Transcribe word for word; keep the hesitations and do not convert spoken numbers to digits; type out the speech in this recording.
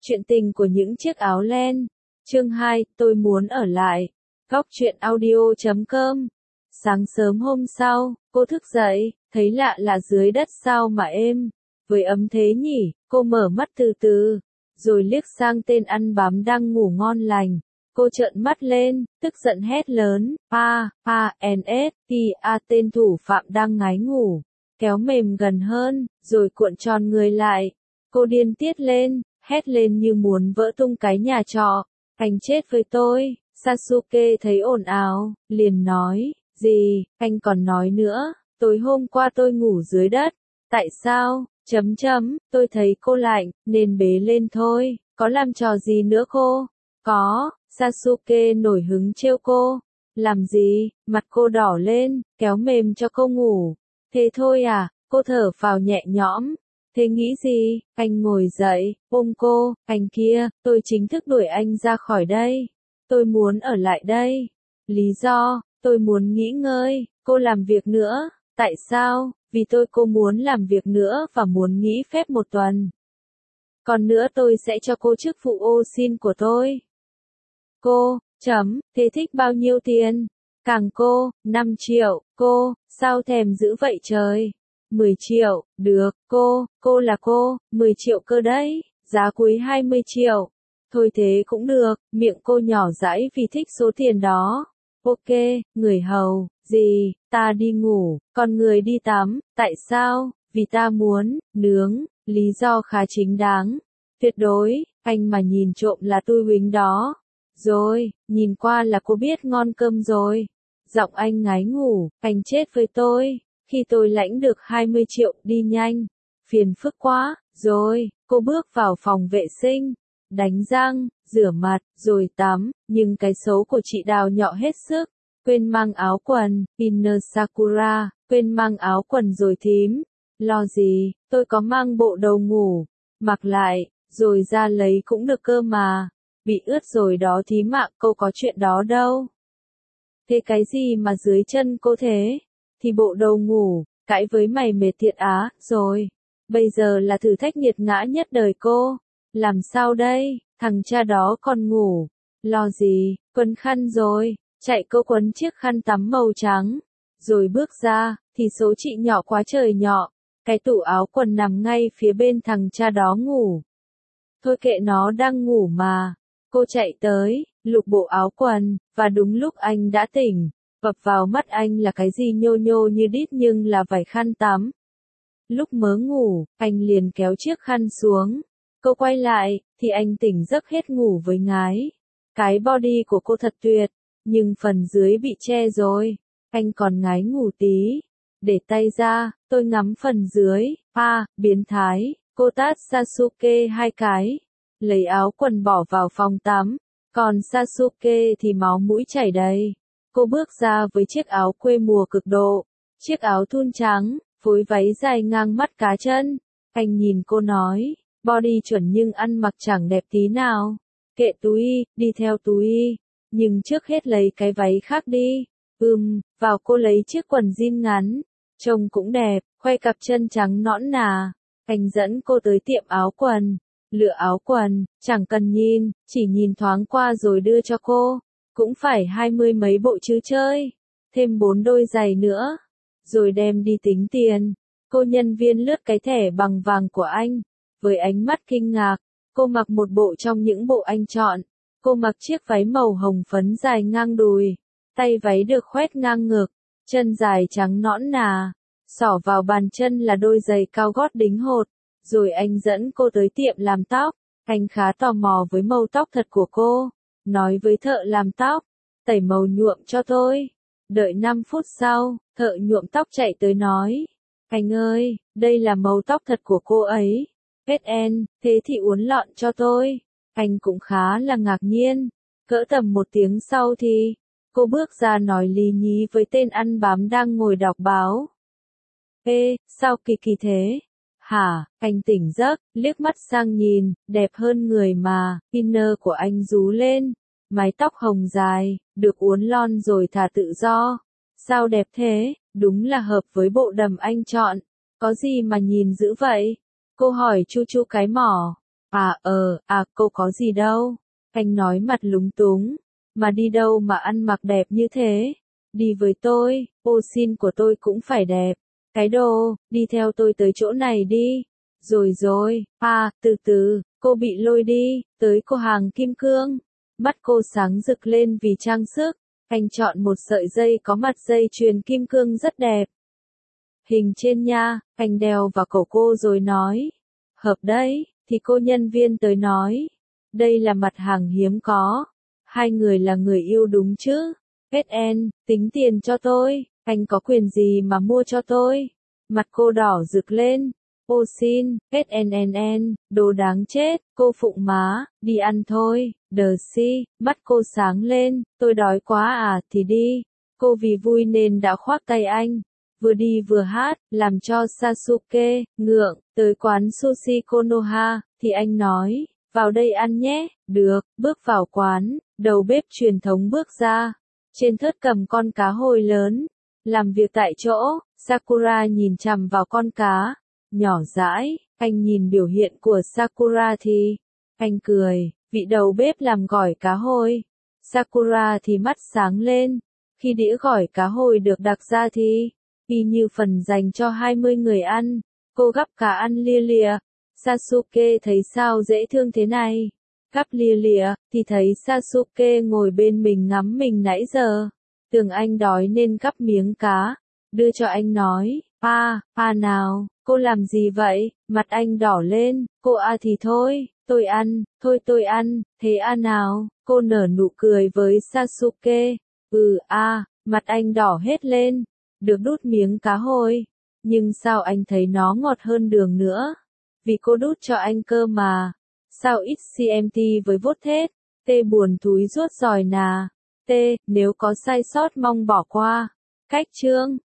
Chuyện tình của những chiếc áo len. Chương hai, tôi muốn ở lại. Góc truyện audio chấm com. Sáng sớm hôm sau, cô thức dậy, thấy lạ lạ dưới đất sao mà êm, với ấm thế nhỉ, cô mở mắt từ từ, rồi liếc sang tên ăn bám đang ngủ ngon lành. Cô trợn mắt lên, tức giận hét lớn, pa, pa, en ét, tê, a tên thủ phạm đang ngái ngủ, kéo mềm gần hơn, rồi cuộn tròn người lại. Cô điên tiết lên, hét lên như muốn vỡ tung cái nhà trọ, anh chết với tôi. Sasuke thấy ồn ào, liền nói, gì, anh còn nói nữa, tối hôm qua tôi ngủ dưới đất, tại sao, chấm chấm, tôi thấy cô lạnh, nên bế lên thôi, có làm trò gì nữa cô? Có, Sasuke nổi hứng trêu cô, làm gì, mặt cô đỏ lên, kéo mềm cho cô ngủ, thế thôi à, cô thở phào nhẹ nhõm. Thế nghĩ gì, anh ngồi dậy, ôm cô, anh kia, tôi chính thức đuổi anh ra khỏi đây. Tôi muốn ở lại đây. Lý do, tôi muốn nghỉ ngơi, cô làm việc nữa. Tại sao? Vì tôi cô muốn làm việc nữa và muốn nghỉ phép một tuần. Còn nữa tôi sẽ cho cô chức vụ ô xin của tôi. Cô, chấm, thế thích bao nhiêu tiền? Càng cô, năm triệu, cô, sao thèm dữ vậy trời? mười triệu, được, cô, cô là cô, mười triệu cơ đấy, giá cuối hai mươi triệu. Thôi thế cũng được, miệng cô nhỏ dãi vì thích số tiền đó. Ok, người hầu, gì, ta đi ngủ, còn người đi tắm, tại sao? Vì ta muốn, nướng, lý do khá chính đáng. Tuyệt đối, anh mà nhìn trộm là tôi huỳnh đó. Rồi, nhìn qua là cô biết ngon cơm rồi. Giọng anh ngái ngủ, anh chết với tôi. Khi tôi lãnh được hai mươi triệu, đi nhanh. Phiền phức quá, rồi, cô bước vào phòng vệ sinh, đánh răng, rửa mặt, rồi tắm, nhưng cái xấu của chị Đào nhỏ hết sức, quên mang áo quần, Inner Sakura, quên mang áo quần rồi thím. Lo gì, tôi có mang bộ đồ ngủ, mặc lại, rồi ra lấy cũng được cơ mà, bị ướt rồi đó thím ạ, cô có chuyện đó đâu. Thế cái gì mà dưới chân cô thế? Thì bộ đồ ngủ, cãi với mày mệt thiệt á, rồi. Bây giờ là thử thách nghiệt ngã nhất đời cô. Làm sao đây, thằng cha đó còn ngủ. Lo gì, quấn khăn rồi, chạy cô quấn chiếc khăn tắm màu trắng. Rồi bước ra, thì số chị nhỏ quá trời nhỏ. Cái tủ áo quần nằm ngay phía bên thằng cha đó ngủ. Thôi kệ nó đang ngủ mà. Cô chạy tới, lục bộ áo quần, và đúng lúc anh đã tỉnh. Vập vào mắt anh là cái gì nhô nhô như đít nhưng là vải khăn tắm. Lúc mớ ngủ, anh liền kéo chiếc khăn xuống. Cô quay lại, thì anh tỉnh giấc hết ngủ với ngái. Cái body của cô thật tuyệt, nhưng phần dưới bị che rồi. Anh còn ngái ngủ tí. Để tay ra, tôi ngắm phần dưới. À, biến thái, cô tát Sasuke hai cái. Lấy áo quần bỏ vào phòng tắm. Còn Sasuke thì máu mũi chảy đầy. Cô bước ra với chiếc áo quê mùa cực độ, chiếc áo thun trắng, phối váy dài ngang mắt cá chân. Anh nhìn cô nói, body chuẩn nhưng ăn mặc chẳng đẹp tí nào. Kệ túi, đi theo túi, nhưng trước hết lấy cái váy khác đi. Ừm, vào cô lấy chiếc quần jean ngắn, trông cũng đẹp, khoe cặp chân trắng nõn nà. Anh dẫn cô tới tiệm áo quần, lựa áo quần, chẳng cần nhìn, chỉ nhìn thoáng qua rồi đưa cho cô. Cũng phải hai mươi mấy bộ chứ chơi, thêm bốn đôi giày nữa, rồi đem đi tính tiền. Cô nhân viên lướt cái thẻ bằng vàng của anh, với ánh mắt kinh ngạc, cô mặc một bộ trong những bộ anh chọn. Cô mặc chiếc váy màu hồng phấn dài ngang đùi, tay váy được khoét ngang ngực, chân dài trắng nõn nà, xỏ vào bàn chân là đôi giày cao gót đính hột. Rồi anh dẫn cô tới tiệm làm tóc, anh khá tò mò với màu tóc thật của cô. Nói với thợ làm tóc, tẩy màu nhuộm cho tôi. Đợi năm phút sau, thợ nhuộm tóc chạy tới nói, anh ơi, đây là màu tóc thật của cô ấy. Vết en, thế thì uốn lọn cho tôi. Anh cũng khá là ngạc nhiên. Cỡ tầm một tiếng sau thì, cô bước ra nói lý nhí với tên ăn bám đang ngồi đọc báo. Ê, sao kỳ kỳ thế? Hả, anh tỉnh giấc, liếc mắt sang nhìn, đẹp hơn người mà, inner của anh rú lên, mái tóc hồng dài, được uốn lon rồi thả tự do. Sao đẹp thế, đúng là hợp với bộ đầm anh chọn, có gì mà nhìn dữ vậy? Cô hỏi chu chu cái mỏ. À ờ, à cô có gì đâu. Anh nói mặt lúng túng. Mà đi đâu mà ăn mặc đẹp như thế? Đi với tôi, ô xin của tôi cũng phải đẹp. Cái đồ, đi theo tôi tới chỗ này đi. Rồi rồi, à, từ từ, cô bị lôi đi, tới cô hàng kim cương. Mắt cô sáng rực lên vì trang sức. Anh chọn một sợi dây có mặt dây chuyền kim cương rất đẹp. Hình trên nha, anh đeo vào cổ cô rồi nói. Hợp đấy, thì cô nhân viên tới nói. Đây là mặt hàng hiếm có. Hai người là người yêu đúng chứ? ét en, tính tiền cho tôi, anh có quyền gì mà mua cho tôi? Mặt cô đỏ rực lên. Ô xin, ét en en en, đồ đáng chết, cô phụng má, đi ăn thôi, đờ si, mắt cô sáng lên, tôi đói quá à, thì đi. Cô vì vui nên đã khoác tay anh, vừa đi vừa hát, làm cho Sasuke, ngượng, tới quán sushi Konoha, thì anh nói, vào đây ăn nhé, được, bước vào quán, đầu bếp truyền thống bước ra, trên thớt cầm con cá hồi lớn, làm việc tại chỗ, Sakura nhìn chằm vào con cá, nhỏ dãi, anh nhìn biểu hiện của Sakura thì, anh cười, vị đầu bếp làm gỏi cá hồi, Sakura thì mắt sáng lên, khi đĩa gỏi cá hồi được đặt ra thì, y như phần dành cho hai mươi người ăn, cô gắp cá ăn lia lịa, Sasuke thấy sao dễ thương thế này, gắp lia lịa, thì thấy Sasuke ngồi bên mình ngắm mình nãy giờ, tưởng anh đói nên gắp miếng cá, đưa cho anh nói, pa, pa nào, cô làm gì vậy, mặt anh đỏ lên, cô à thì thôi, tôi ăn, thôi tôi ăn, thế à nào, cô nở nụ cười với Sasuke, ừ à, mặt anh đỏ hết lên, được đút miếng cá hồi, nhưng sao anh thấy nó ngọt hơn đường nữa, vì cô đút cho anh cơ mà, sao ít xê em tê với vốt thết, tê buồn túi ruốt giỏi nà, tê, nếu có sai sót mong bỏ qua, cách chương.